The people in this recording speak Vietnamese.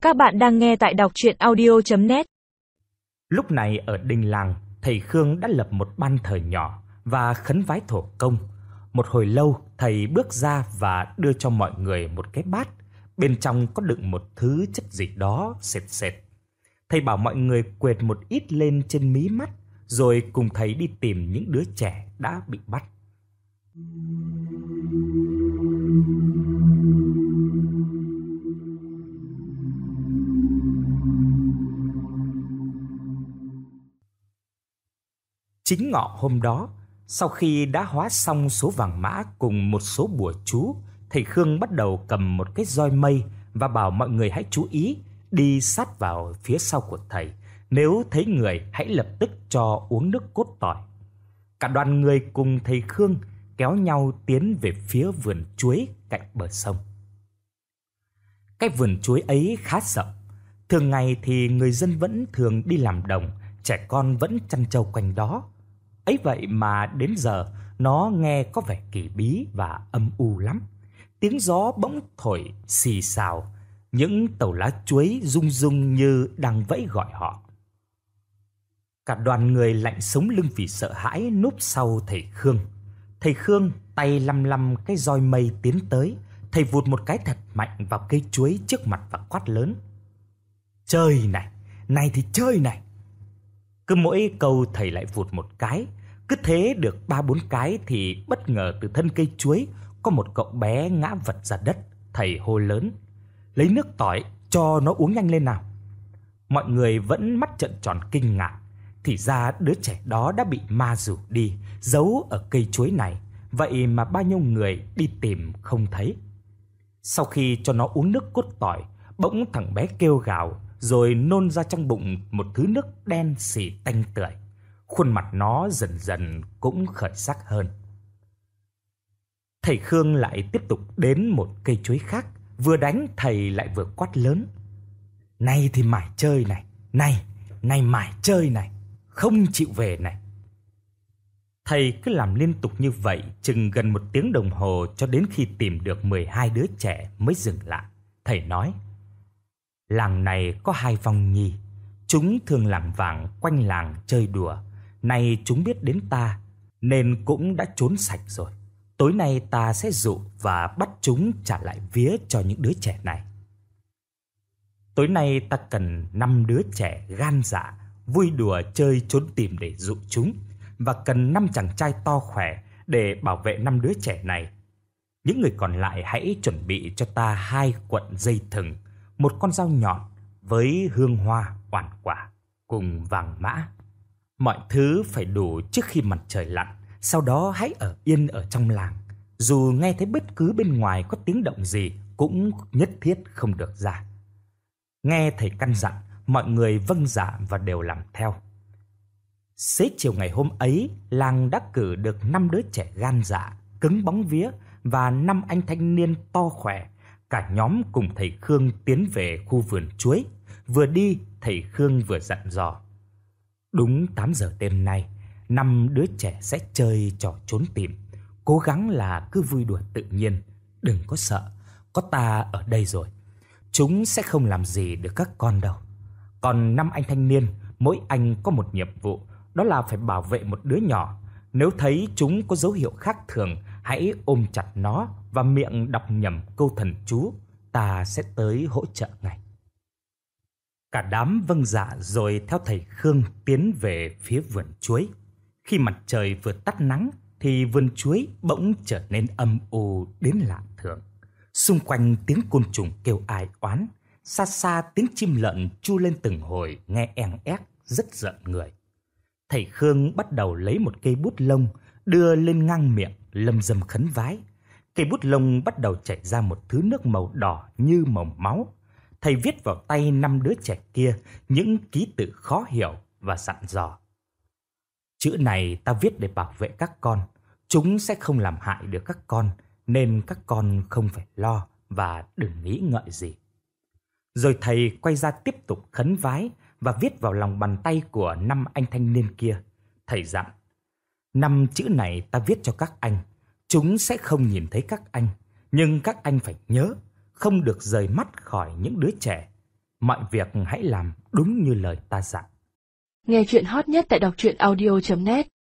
Các bạn đang nghe tại đọc truyện audio.net. Lúc này ở đình làng, thầy Khương đã lập một ban thờ nhỏ và khấn vái thổ công. Một hồi lâu, thầy bước ra và đưa cho mọi người một cái bát, bên trong có đựng một thứ chất gì đó sệt sệt. Thầy bảo mọi người quệt một ít lên trên mí mắt, rồi cùng thầy đi tìm những đứa trẻ đã bị bắt. Chính ngọ hôm đó, sau khi đã hóa xong số vàng mã cùng một số bùa chú, thầy Khương bắt đầu cầm một cái roi mây và bảo mọi người hãy chú ý, đi sát vào phía sau của thầy. Nếu thấy người hãy lập tức cho uống nước cốt tỏi. Cả đoàn người cùng thầy Khương kéo nhau tiến về phía vườn chuối cạnh bờ sông. Cái vườn chuối ấy khá rộng. Thường ngày thì người dân vẫn thường đi làm đồng, trẻ con vẫn chăn trâu quanh đó. Ấy vậy mà đến giờ nó nghe có vẻ kỳ bí và âm u lắm. Tiếng gió bỗng thổi xì xào, những tàu lá chuối rung rung như đang vẫy gọi họ. Cả đoàn người lạnh sống lưng vì sợ hãi núp sau thầy Khương. Thầy Khương tay lăm lăm cái roi mây tiến tới, thầy vụt một cái thật mạnh vào cây chuối trước mặt và quát lớn: "Chơi này, này thì chơi này!" Cứ mỗi câu thầy lại vụt một cái. Cứ thế được 3-4 cái thì bất ngờ từ thân cây chuối có một cậu bé ngã vật ra đất. Thầy hô lớn: "Lấy nước tỏi cho nó uống nhanh lên nào!" Mọi người vẫn mắt trợn tròn kinh ngạc. Thì ra đứa trẻ đó đã bị ma rủ đi, giấu ở cây chuối này. Vậy mà bao nhiêu người đi tìm không thấy. Sau khi cho nó uống nước cốt tỏi, bỗng thằng bé kêu gào, rồi nôn ra trong bụng một thứ nước đen xì tanh tưởi. Khuôn mặt nó dần dần cũng khởi sắc hơn. Thầy Khương lại tiếp tục đến một cây chuối khác, vừa đánh thầy lại vừa quát lớn: "Này thì mải chơi này, này mải chơi này, không chịu về này!" Thầy cứ làm liên tục như vậy chừng gần 1 tiếng đồng hồ, cho đến khi tìm được 12 đứa trẻ mới dừng lại. Thầy nói: "Làng này có 2 vong nhi, chúng thường lảng vảng quanh làng chơi đùa. Nay chúng biết đến ta nên cũng đã trốn sạch rồi. Tối nay ta sẽ dụ và bắt chúng trả lại vía cho những đứa trẻ này. Tối nay ta cần 5 đứa trẻ gan dạ, vui đùa chơi trốn tìm để dụ chúng, và cần 5 chàng trai to khỏe để bảo vệ 5 đứa trẻ này. Những người còn lại hãy chuẩn bị cho ta 2 cuộn dây thừng, 1 con dao nhọn với hương hoa oản quả cùng vàng mã. Mọi thứ phải đủ trước khi mặt trời lặn. Sau đó hãy ở yên ở trong làng. Dù nghe thấy bất cứ bên ngoài có tiếng động gì cũng nhất thiết không được ra." Nghe thầy căn dặn, mọi người vâng dạ và đều làm theo. Xế chiều ngày hôm ấy, làng đã cử được 5 đứa trẻ gan dạ, cứng bóng vía và 5 anh thanh niên to khỏe. Cả nhóm cùng thầy Khương tiến về khu vườn chuối. Vừa đi, thầy Khương vừa dặn dò: "Đúng 8 giờ đêm nay, 5 đứa trẻ sẽ chơi trò trốn tìm. Cố gắng là cứ vui đùa tự nhiên, đừng có sợ, có ta ở đây rồi. Chúng sẽ không làm gì được các con đâu. Còn 5 anh thanh niên, mỗi anh có một nhiệm vụ, đó là phải bảo vệ một đứa nhỏ. Nếu thấy chúng có dấu hiệu khác thường, hãy ôm chặt nó và miệng đọc nhầm câu thần chú, ta sẽ tới hỗ trợ ngay." Cả đám vâng dạ rồi theo thầy Khương tiến về phía vườn chuối. Khi mặt trời vừa tắt nắng thì vườn chuối bỗng trở nên âm u đến lạ thường. Xung quanh tiếng côn trùng kêu ai oán, xa xa tiếng chim lợn tru lên từng hồi nghe eng ép rất giận người. Thầy Khương bắt đầu lấy một cây bút lông đưa lên ngang miệng lâm dâm khấn vái. Cây bút lông bắt đầu chảy ra một thứ nước màu đỏ như màu máu. Thầy viết vào tay 5 đứa trẻ kia những ký tự khó hiểu và dặn dò: "Chữ này ta viết để bảo vệ các con. Chúng sẽ không làm hại được các con, nên các con không phải lo và đừng nghĩ ngợi gì." Rồi thầy quay ra tiếp tục khấn vái và viết vào lòng bàn tay của 5 anh thanh niên kia. Thầy dặn: "5 chữ này ta viết cho các anh. Chúng sẽ không nhìn thấy các anh, nhưng các anh phải nhớ, không được rời mắt khỏi những đứa trẻ. Mọi việc hãy làm đúng như lời ta dặn. Nghe chuyện hot nhất tại đọc truyện audio.net